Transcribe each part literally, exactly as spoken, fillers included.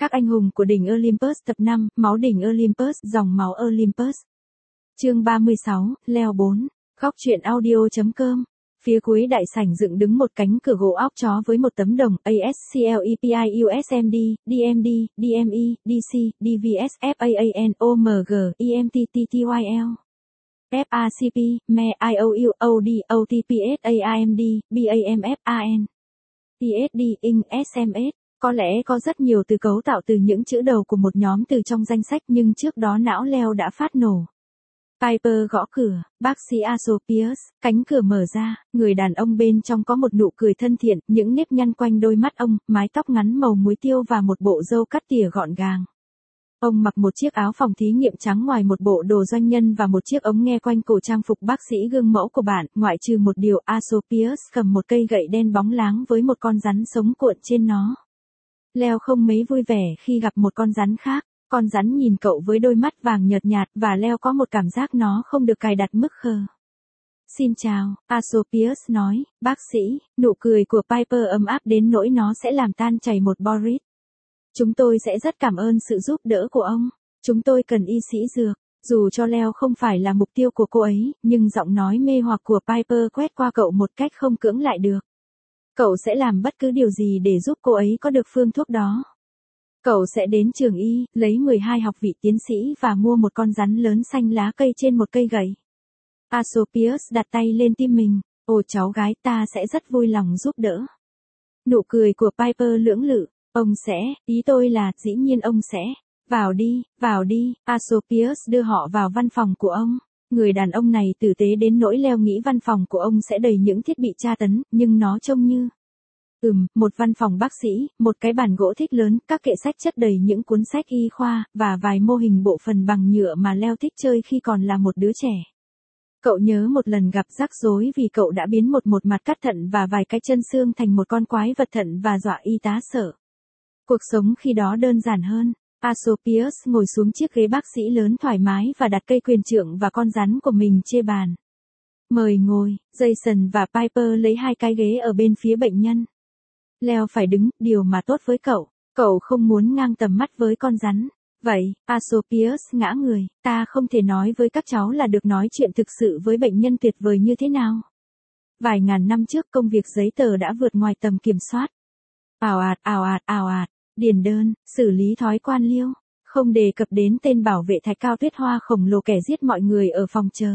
Các anh hùng của đỉnh Olympus tập năm, máu đỉnh Olympus, dòng máu Olympus. Chương ba mươi sáu, leo bốn. Góc truyện audio chấm com. Phía cuối đại sảnh dựng đứng một cánh cửa gỗ óc chó với một tấm đồng a ét xê lờ e pê i u ét em đê, đê em đê, đê em e, đê xê, đê vê ét, ép a an, ô em giê, e em tê tê tê i lờ, ép a xê pê, em e, i o u, o đê, o tê pê ét, a im đê, bê a em ép, a en, pê ét đê, i en, ét em ét. Có lẽ có rất nhiều từ cấu tạo từ những chữ đầu của một nhóm từ trong danh sách, nhưng trước đó não Leo đã phát nổ. Piper gõ cửa, bác sĩ Asclepius, cánh cửa mở ra, người đàn ông bên trong có một nụ cười thân thiện, những nếp nhăn quanh đôi mắt ông, mái tóc ngắn màu muối tiêu và một bộ râu cắt tỉa gọn gàng. Ông mặc một chiếc áo phòng thí nghiệm trắng ngoài một bộ đồ doanh nhân và một chiếc ống nghe quanh cổ trang phục bác sĩ gương mẫu của bạn, ngoại trừ một điều Asclepius cầm một cây gậy đen bóng láng với một con rắn sống cuộn trên nó. Leo không mấy vui vẻ khi gặp một con rắn khác. Con rắn nhìn cậu với đôi mắt vàng nhợt nhạt và Leo có một cảm giác nó không được cài đặt mức khờ. Xin chào, Asclepius nói, bác sĩ, nụ cười của Piper ấm áp đến nỗi nó sẽ làm tan chảy một Boris. Chúng tôi sẽ rất cảm ơn sự giúp đỡ của ông. Chúng tôi cần y sĩ dược. Dù cho Leo không phải là mục tiêu của cô ấy, nhưng giọng nói mê hoặc của Piper quét qua cậu một cách không cưỡng lại được. Cậu sẽ làm bất cứ điều gì để giúp cô ấy có được phương thuốc đó. Cậu sẽ đến trường y, lấy mười hai học vị tiến sĩ và mua một con rắn lớn xanh lá cây trên một cây gậy. Asclepius đặt tay lên tim mình. Ồ cháu gái, ta sẽ rất vui lòng giúp đỡ. Nụ cười của Piper lưỡng lự. Ông sẽ, ý tôi là, dĩ nhiên ông sẽ. Vào đi, vào đi. Asclepius đưa họ vào văn phòng của ông. Người đàn ông này tử tế đến nỗi Leo nghĩ văn phòng của ông sẽ đầy những thiết bị tra tấn, nhưng nó trông như... Ừm, một văn phòng bác sĩ, một cái bàn gỗ thích lớn, các kệ sách chất đầy những cuốn sách y khoa, và vài mô hình bộ phận bằng nhựa mà Leo thích chơi khi còn là một đứa trẻ. Cậu nhớ một lần gặp rắc rối vì cậu đã biến một một mặt cắt thận và vài cái chân xương thành một con quái vật thận và dọa y tá sợ. Cuộc sống khi đó đơn giản hơn. Asclepius ngồi xuống chiếc ghế bác sĩ lớn thoải mái và đặt cây quyền trượng và con rắn của mình trên bàn. Mời ngồi, Jason và Piper lấy hai cái ghế ở bên phía bệnh nhân. Leo phải đứng, điều mà tốt với cậu. Cậu không muốn ngang tầm mắt với con rắn. Vậy, Asclepius ngã người, ta không thể nói với các cháu là được nói chuyện thực sự với bệnh nhân tuyệt vời như thế nào. Vài ngàn năm trước công việc giấy tờ đã vượt ngoài tầm kiểm soát. Ào ạt, ào ạt, ào ạt, điền đơn, xử lý thói quan liêu. Không đề cập đến tên bảo vệ thạch cao tuyết hoa khổng lồ kẻ giết mọi người ở phòng chờ.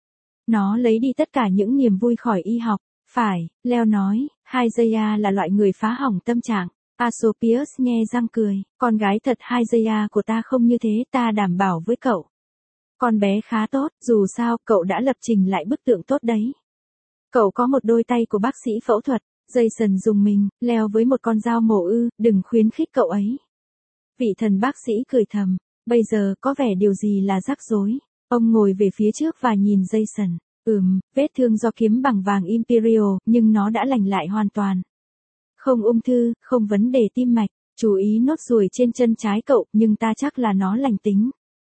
Nó lấy đi tất cả những niềm vui khỏi y học. Phải, Leo nói, Hygieia là loại người phá hỏng tâm trạng. Asclepius nhe răng cười, con gái thật Hygieia của ta không như thế, ta đảm bảo với cậu. Con bé khá tốt, dù sao, cậu đã lập trình lại bức tượng tốt đấy. Cậu có một đôi tay của bác sĩ phẫu thuật. Jason dùng mình, Leo với một con dao mổ ư, đừng khuyến khích cậu ấy. Vị thần bác sĩ cười thầm, bây giờ có vẻ điều gì là rắc rối. Ông ngồi về phía trước và nhìn Jason. Ừm, vết thương do kiếm bằng vàng Imperial, nhưng nó đã lành lại hoàn toàn. Không ung thư, không vấn đề tim mạch, chú ý nốt ruồi trên chân trái cậu, nhưng ta chắc là nó lành tính.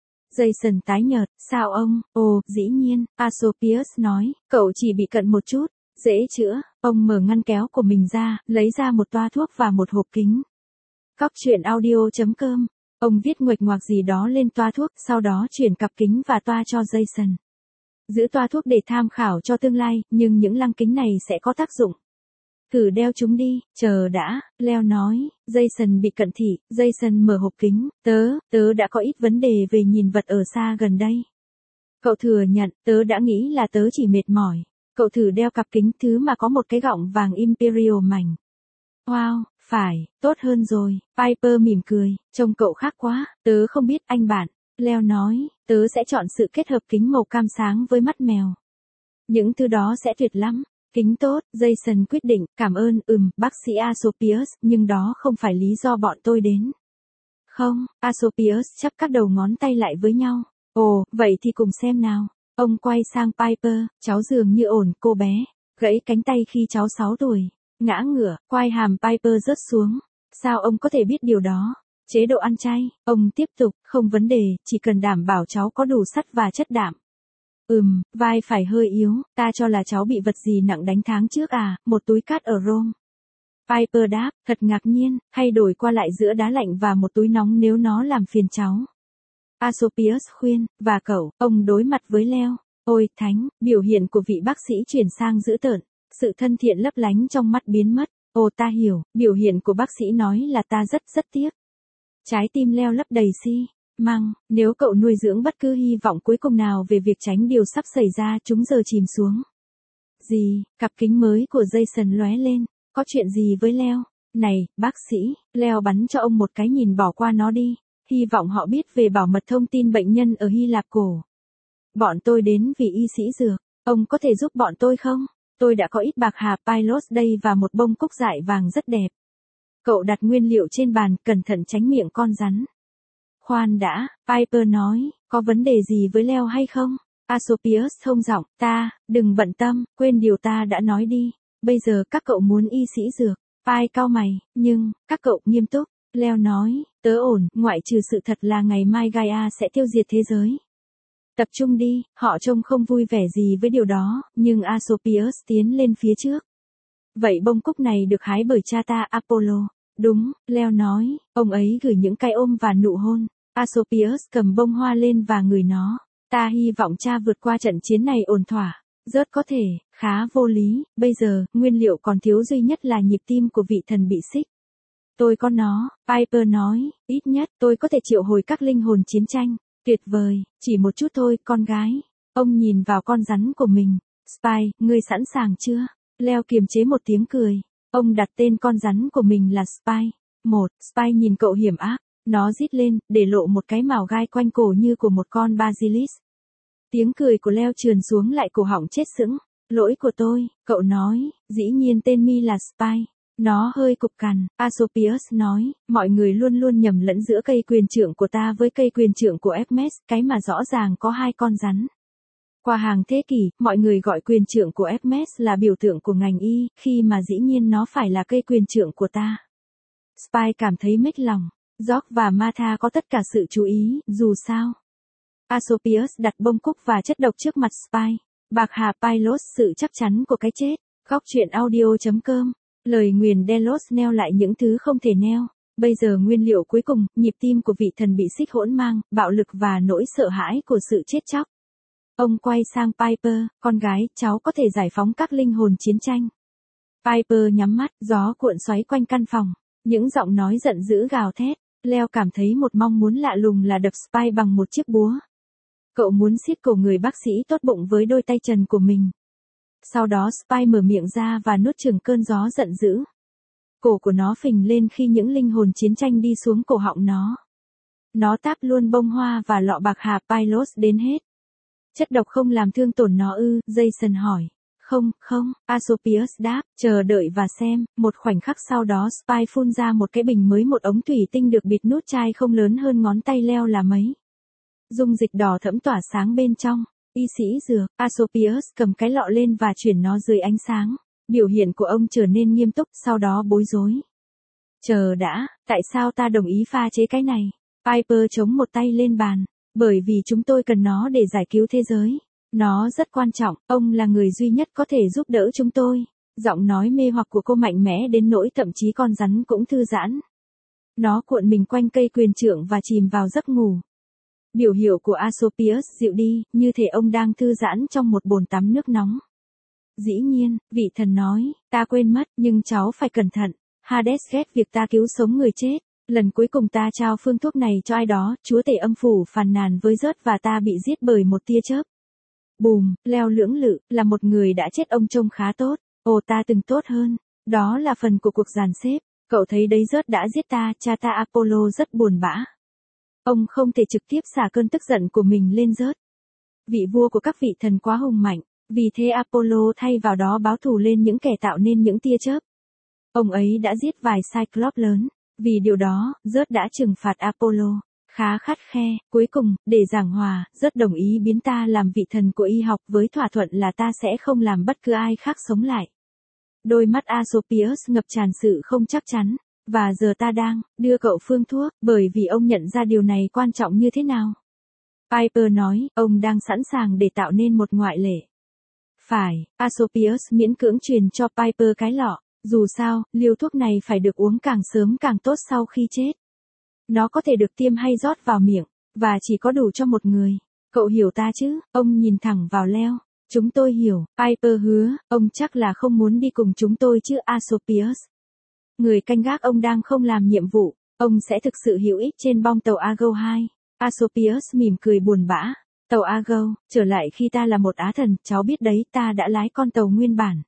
Jason tái nhợt, sao ông? Ồ, dĩ nhiên, Asclepius nói, cậu chỉ bị cận một chút, dễ chữa. Ông mở ngăn kéo của mình ra, lấy ra một toa thuốc và một hộp kính. Góc truyện audio chấm com. Ông viết nguệch ngoạc gì đó lên toa thuốc, sau đó chuyển cặp kính và toa cho Jason. Giữ toa thuốc để tham khảo cho tương lai, nhưng những lăng kính này sẽ có tác dụng. Thử đeo chúng đi, chờ đã, Leo nói. Jason bị cận thị, Jason mở hộp kính, tớ, tớ đã có ít vấn đề về nhìn vật ở xa gần đây. Cậu thừa nhận, tớ đã nghĩ là tớ chỉ mệt mỏi. Cậu thử đeo cặp kính thứ mà có một cái gọng vàng Imperial mảnh. Wow, phải, tốt hơn rồi, Piper mỉm cười, trông cậu khác quá, tớ không biết anh bạn. Leo nói, tớ sẽ chọn sự kết hợp kính màu cam sáng với mắt mèo. Những thứ đó sẽ tuyệt lắm. Kính tốt, Jason quyết định, cảm ơn, ừm, bác sĩ Asclepius, nhưng đó không phải lý do bọn tôi đến. Không, Asclepius chắp các đầu ngón tay lại với nhau. Ồ, vậy thì cùng xem nào. Ông quay sang Piper, cháu dường như ổn, cô bé. Gãy cánh tay khi cháu sáu tuổi. Ngã ngửa, quai hàm Piper rớt xuống. Sao ông có thể biết điều đó? Chế độ ăn chay, ông tiếp tục, không vấn đề, chỉ cần đảm bảo cháu có đủ sắt và chất đạm. Ừm, vai phải hơi yếu, ta cho là cháu bị vật gì nặng đánh tháng trước à, một túi cát ở Rome. Piper đáp, thật ngạc nhiên, hay đổi qua lại giữa đá lạnh và một túi nóng nếu nó làm phiền cháu. Asclepius khuyên, và cậu, ông đối mặt với Leo. Ôi thánh, biểu hiện của vị bác sĩ chuyển sang dữ tợn, sự thân thiện lấp lánh trong mắt biến mất. Ồ ta hiểu, biểu hiện của bác sĩ nói là ta rất rất tiếc. Trái tim Leo lấp đầy xi măng, nếu cậu nuôi dưỡng bất cứ hy vọng cuối cùng nào về việc tránh điều sắp xảy ra chúng giờ chìm xuống. Gì, cặp kính mới của Jason lóe lên, có chuyện gì với Leo? Này, bác sĩ, Leo bắn cho ông một cái nhìn bỏ qua nó đi, hy vọng họ biết về bảo mật thông tin bệnh nhân ở Hy Lạp cổ. Bọn tôi đến vì y sĩ dược, ông có thể giúp bọn tôi không? Tôi đã có ít bạc hà Pylos đây và một bông cúc dại vàng rất đẹp. Cậu đặt nguyên liệu trên bàn, cẩn thận tránh miệng con rắn. Khoan đã, Piper nói, có vấn đề gì với Leo hay không? Asclepius thông giọng, ta, đừng bận tâm, quên điều ta đã nói đi. Bây giờ các cậu muốn y sĩ dược. Pi cau mày, nhưng, các cậu nghiêm túc. Leo nói, tớ ổn, ngoại trừ sự thật là ngày mai Gaia sẽ tiêu diệt thế giới. Tập trung đi, họ trông không vui vẻ gì với điều đó, nhưng Asclepius tiến lên phía trước. Vậy bông cúc này được hái bởi cha ta Apollo. Đúng, Leo nói, ông ấy gửi những cái ôm và nụ hôn. Asclepius cầm bông hoa lên và ngửi nó. Ta hy vọng cha vượt qua trận chiến này ổn thỏa. Rớt có thể, khá vô lý, bây giờ, nguyên liệu còn thiếu duy nhất là nhịp tim của vị thần bị xích. Tôi có nó, Piper nói, ít nhất tôi có thể triệu hồi các linh hồn chiến tranh. Tuyệt vời, chỉ một chút thôi, con gái. Ông nhìn vào con rắn của mình. Spy, ngươi sẵn sàng chưa? Leo kiềm chế một tiếng cười. Ông đặt tên con rắn của mình là Spy. Một, Spy nhìn cậu hiểm ác. Nó rít lên, để lộ một cái mào gai quanh cổ như của một con Basilis. Tiếng cười của Leo trườn xuống lại cổ họng chết sững. Lỗi của tôi, cậu nói, dĩ nhiên tên mi là Spy. Nó hơi cục cằn, Asclepius nói, mọi người luôn luôn nhầm lẫn giữa cây quyền trượng của ta với cây quyền trượng của Hermes, cái mà rõ ràng có hai con rắn. Qua hàng thế kỷ, mọi người gọi quyền trượng của Hermes là biểu tượng của ngành y, khi mà dĩ nhiên nó phải là cây quyền trượng của ta. Spy cảm thấy mếch lòng. George và Martha có tất cả sự chú ý, dù sao. Asclepius đặt bông cúc và chất độc trước mặt Spy. Bạc hà Pylos, sự chắc chắn của cái chết. Góc truyện audio chấm com. Lời nguyền Delos neo lại những thứ không thể neo. Bây giờ nguyên liệu cuối cùng, nhịp tim của vị thần bị xích hỗn mang, bạo lực và nỗi sợ hãi của sự chết chóc. Ông quay sang Piper, con gái, cháu có thể giải phóng các linh hồn chiến tranh. Piper nhắm mắt, gió cuộn xoáy quanh căn phòng. Những giọng nói giận dữ gào thét. Leo cảm thấy một mong muốn lạ lùng là đập Spy bằng một chiếc búa. Cậu muốn siết cổ người bác sĩ tốt bụng với đôi tay trần của mình. Sau đó Spy mở miệng ra và nuốt chửng cơn gió giận dữ. Cổ của nó phình lên khi những linh hồn chiến tranh đi xuống cổ họng nó. Nó táp luôn bông hoa và lọ bạc hà Pylos đến hết. Chất độc không làm thương tổn nó ư, Jason hỏi. Không, không, Asclepius đáp, chờ đợi và xem. Một khoảnh khắc sau đó Spy phun ra một cái bình mới, một ống thủy tinh được bịt nút chai không lớn hơn ngón tay Leo là mấy. Dung dịch đỏ thẫm tỏa sáng bên trong. Y sĩ dược, Asclepius cầm cái lọ lên và chuyển nó dưới ánh sáng. Biểu hiện của ông trở nên nghiêm túc, sau đó bối rối. Chờ đã, tại sao ta đồng ý pha chế cái này? Piper chống một tay lên bàn. Bởi vì chúng tôi cần nó để giải cứu thế giới. Nó rất quan trọng, ông là người duy nhất có thể giúp đỡ chúng tôi. Giọng nói mê hoặc của cô mạnh mẽ đến nỗi thậm chí con rắn cũng thư giãn. Nó cuộn mình quanh cây quyền trượng và chìm vào giấc ngủ. Biểu hiệu của Asclepius dịu đi, như thể ông đang thư giãn trong một bồn tắm nước nóng. Dĩ nhiên, vị thần nói, ta quên mất, nhưng cháu phải cẩn thận. Hades ghét việc ta cứu sống người chết. Lần cuối cùng ta trao phương thuốc này cho ai đó, chúa tể âm phủ phàn nàn với Rớt và ta bị giết bởi một tia chớp. Bùm, Leo lưỡng lự, là một người đã chết ông trông khá tốt. Ồ ta từng tốt hơn. Đó là phần của cuộc dàn xếp. Cậu thấy đấy, Rớt đã giết ta, cha ta Apollo rất buồn bã. Ông không thể trực tiếp xả cơn tức giận của mình lên Rớt. Vị vua của các vị thần quá hùng mạnh, vì thế Apollo thay vào đó báo thù lên những kẻ tạo nên những tia chớp. Ông ấy đã giết vài Cyclops lớn, vì điều đó, Rớt đã trừng phạt Apollo, khá khắt khe. Cuối cùng, để giảng hòa, Rớt đồng ý biến ta làm vị thần của y học với thỏa thuận là ta sẽ không làm bất cứ ai khác sống lại. Đôi mắt Asclepius ngập tràn sự không chắc chắn. Và giờ ta đang đưa cậu phương thuốc, bởi vì ông nhận ra điều này quan trọng như thế nào. Piper nói, ông đang sẵn sàng để tạo nên một ngoại lệ. Phải, Asclepius miễn cưỡng truyền cho Piper cái lọ. Dù sao, liều thuốc này phải được uống càng sớm càng tốt sau khi chết. Nó có thể được tiêm hay rót vào miệng, và chỉ có đủ cho một người. Cậu hiểu ta chứ? Ông nhìn thẳng vào Leo. Chúng tôi hiểu, Piper hứa, ông chắc là không muốn đi cùng chúng tôi chứ Asclepius. Người canh gác ông đang không làm nhiệm vụ, ông sẽ thực sự hữu ích trên bong tàu Argo hai. Asclepius mỉm cười buồn bã. Tàu Argo, trở lại khi ta là một á thần, cháu biết đấy, ta đã lái con tàu nguyên bản.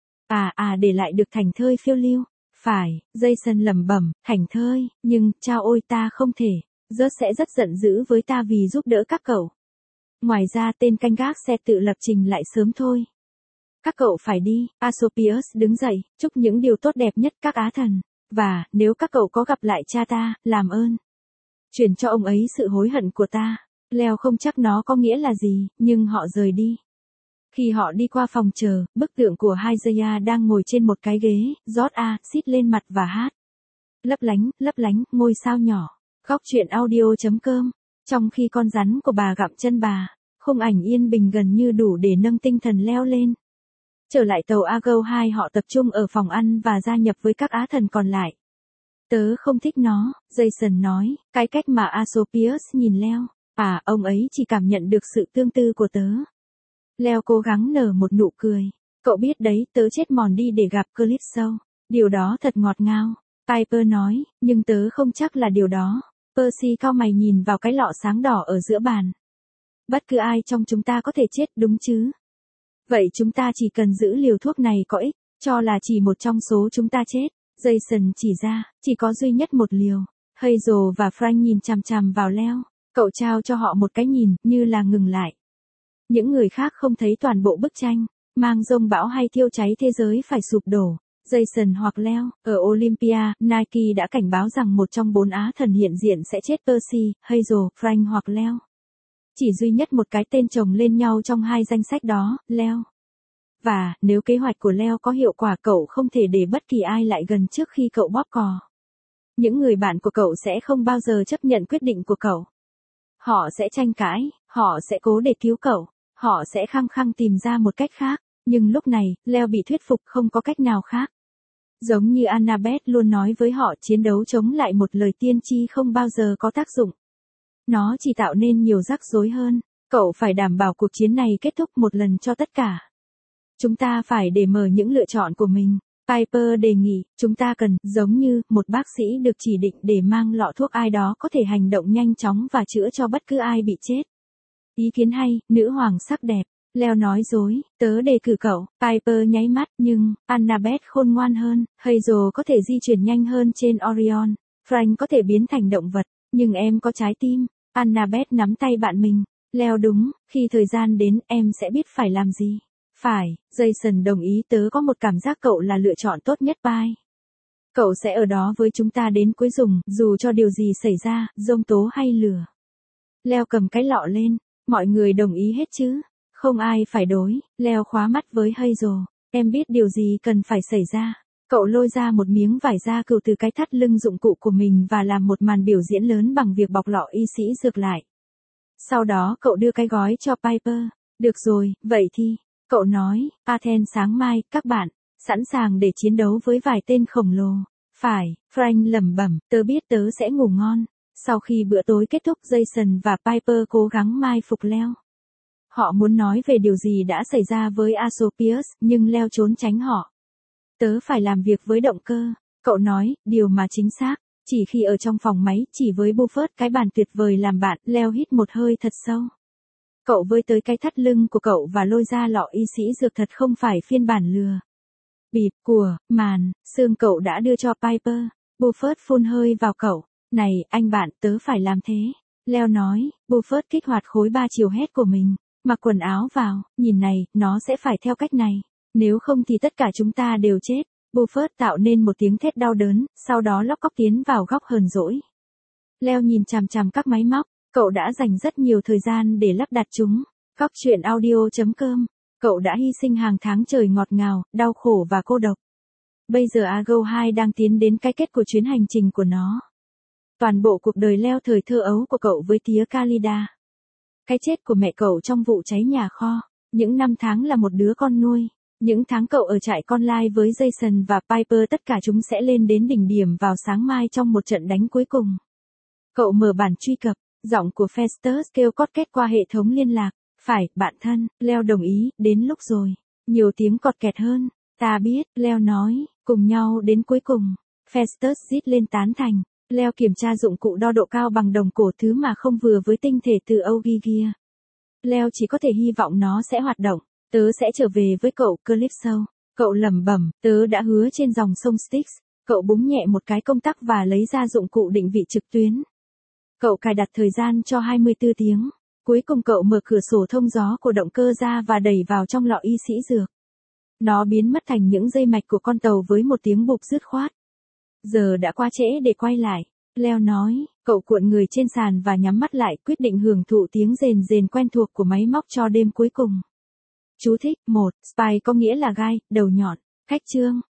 À à để lại được thảnh thơi phiêu lưu. Phải, Jason lẩm bẩm, thảnh thơi, nhưng, chao ôi ta không thể. Rớt sẽ rất giận dữ với ta vì giúp đỡ các cậu. Ngoài ra tên canh gác sẽ tự lập trình lại sớm thôi. Các cậu phải đi, Asclepius đứng dậy, chúc những điều tốt đẹp nhất các á thần. Và, nếu các cậu có gặp lại cha ta, làm ơn. Chuyển cho ông ấy sự hối hận của ta. Leo không chắc nó có nghĩa là gì, nhưng họ rời đi. Khi họ đi qua phòng chờ, bức tượng của Isaiah đang ngồi trên một cái ghế, rót a, xít lên mặt và hát. Lấp lánh, lấp lánh, ngôi sao nhỏ. Góc truyện audio.com. Trong khi con rắn của bà gặm chân bà, khung ảnh yên bình gần như đủ để nâng tinh thần Leo lên. Trở lại tàu Argo hai họ tập trung ở phòng ăn và gia nhập với các á thần còn lại. Tớ không thích nó, Jason nói, cái cách mà Asclepius nhìn Leo. À, ông ấy chỉ cảm nhận được sự tương tư của tớ. Leo cố gắng nở một nụ cười. Cậu biết đấy, tớ chết mòn đi để gặp Calypso. Điều đó thật ngọt ngào. Piper nói, nhưng tớ không chắc là điều đó. Percy cau mày nhìn vào cái lọ sáng đỏ ở giữa bàn. Bất cứ ai trong chúng ta có thể chết, đúng chứ? Vậy chúng ta chỉ cần giữ liều thuốc này có ích, cho là chỉ một trong số chúng ta chết. Jason chỉ ra, chỉ có duy nhất một liều. Hazel và Frank nhìn chằm chằm vào Leo. Cậu trao cho họ một cái nhìn, như là ngừng lại. Những người khác không thấy toàn bộ bức tranh, mang rông bão hay thiêu cháy thế giới phải sụp đổ. Jason hoặc Leo, ở Olympia, Nike đã cảnh báo rằng một trong bốn á thần hiện diện sẽ chết. Percy, Hazel, Frank hoặc Leo. Chỉ duy nhất một cái tên chồng lên nhau trong hai danh sách đó, Leo. Và, nếu kế hoạch của Leo có hiệu quả, cậu không thể để bất kỳ ai lại gần trước khi cậu bóp cò. Những người bạn của cậu sẽ không bao giờ chấp nhận quyết định của cậu. Họ sẽ tranh cãi, họ sẽ cố để cứu cậu, họ sẽ khăng khăng tìm ra một cách khác. Nhưng lúc này, Leo bị thuyết phục không có cách nào khác. Giống như Annabeth luôn nói với họ, chiến đấu chống lại một lời tiên tri không bao giờ có tác dụng. Nó chỉ tạo nên nhiều rắc rối hơn. Cậu phải đảm bảo cuộc chiến này kết thúc một lần cho tất cả. Chúng ta phải để mở những lựa chọn của mình. Piper đề nghị, chúng ta cần, giống như, một bác sĩ được chỉ định để mang lọ thuốc ai đó có thể hành động nhanh chóng và chữa cho bất cứ ai bị chết. Ý kiến hay, nữ hoàng sắc đẹp. Leo nói dối, tớ đề cử cậu. Piper nháy mắt, nhưng, Annabeth khôn ngoan hơn. Hazel có thể di chuyển nhanh hơn trên Orion. Frank có thể biến thành động vật, nhưng em có trái tim. Annabeth nắm tay bạn mình. Leo đúng, khi thời gian đến, em sẽ biết phải làm gì. Phải, Jason đồng ý, tớ có một cảm giác cậu là lựa chọn tốt nhất. Bye. Cậu sẽ ở đó với chúng ta đến cuối dùng, dù cho điều gì xảy ra, giông tố hay lửa. Leo cầm cái lọ lên. Mọi người đồng ý hết chứ? Không ai phải đối. Leo khóa mắt với Hazel. Em biết điều gì cần phải xảy ra. Cậu lôi ra một miếng vải da cừu từ cái thắt lưng dụng cụ của mình và làm một màn biểu diễn lớn bằng việc bọc lọ y sĩ dược lại. Sau đó cậu đưa cái gói cho Piper. Được rồi, vậy thì, cậu nói, Athens sáng mai, các bạn, sẵn sàng để chiến đấu với vài tên khổng lồ. Phải, Frank lẩm bẩm, tớ biết tớ sẽ ngủ ngon. Sau khi bữa tối kết thúc, Jason và Piper cố gắng mai phục Leo. Họ muốn nói về điều gì đã xảy ra với Asclepius, nhưng Leo trốn tránh họ. Tớ phải làm việc với động cơ, cậu nói, điều mà chính xác. Chỉ khi ở trong phòng máy, chỉ với Buffett cái bàn tuyệt vời làm bạn, Leo hít một hơi thật sâu. Cậu với tới cái thắt lưng của cậu và lôi ra lọ y sĩ dược, thật không phải phiên bản lừa bịp của màn xương cậu đã đưa cho Piper. Buffett phun hơi vào cậu. Này, anh bạn, tớ phải làm thế. Leo nói. Buffett kích hoạt khối ba chiều hét của mình. Mặc quần áo vào, nhìn này, nó sẽ phải theo cách này. Nếu không thì tất cả chúng ta đều chết. Buffett tạo nên một tiếng thét đau đớn, sau đó lóc cóc tiến vào góc hờn dỗi. Leo nhìn chằm chằm các máy móc. Cậu đã dành rất nhiều thời gian để lắp đặt chúng. Góc truyện audio.com. Cậu đã hy sinh hàng tháng trời ngọt ngào, đau khổ và cô độc. Bây giờ Argo hai đang tiến đến cái kết của chuyến hành trình của nó. Toàn bộ cuộc đời Leo thời thơ ấu của cậu với tía Calida. Cái chết của mẹ cậu trong vụ cháy nhà kho. Những năm tháng là một đứa con nuôi. Những tháng cậu ở trại con lai với Jason và Piper tất cả chúng sẽ lên đến đỉnh điểm vào sáng mai trong một trận đánh cuối cùng. Cậu mở bản truy cập, giọng của Festus kêu cót két qua hệ thống liên lạc. Phải, bạn thân, Leo đồng ý, đến lúc rồi. Nhiều tiếng cọt kẹt hơn. Ta biết, Leo nói, cùng nhau đến cuối cùng. Festus rít lên tán thành. Leo kiểm tra dụng cụ đo độ cao bằng đồng cổ, thứ mà không vừa với tinh thể từ Ogygia. Leo chỉ có thể hy vọng nó sẽ hoạt động. Tớ sẽ trở về với cậu, Calypso. Cậu lẩm bẩm, tớ đã hứa trên dòng sông Styx. Cậu búng nhẹ một cái công tắc và lấy ra dụng cụ định vị trực tuyến. Cậu cài đặt thời gian cho hai mươi tư tiếng. Cuối cùng cậu mở cửa sổ thông gió của động cơ ra và đẩy vào trong lọ y sĩ dược. Nó biến mất thành những dây mạch của con tàu với một tiếng bụp dứt khoát. Giờ đã quá trễ để quay lại. Leo nói, cậu cuộn người trên sàn và nhắm mắt lại, quyết định hưởng thụ tiếng rền rền quen thuộc của máy móc cho đêm cuối cùng. Chú thích, một, spy có nghĩa là gai, đầu nhọn. Khách chương.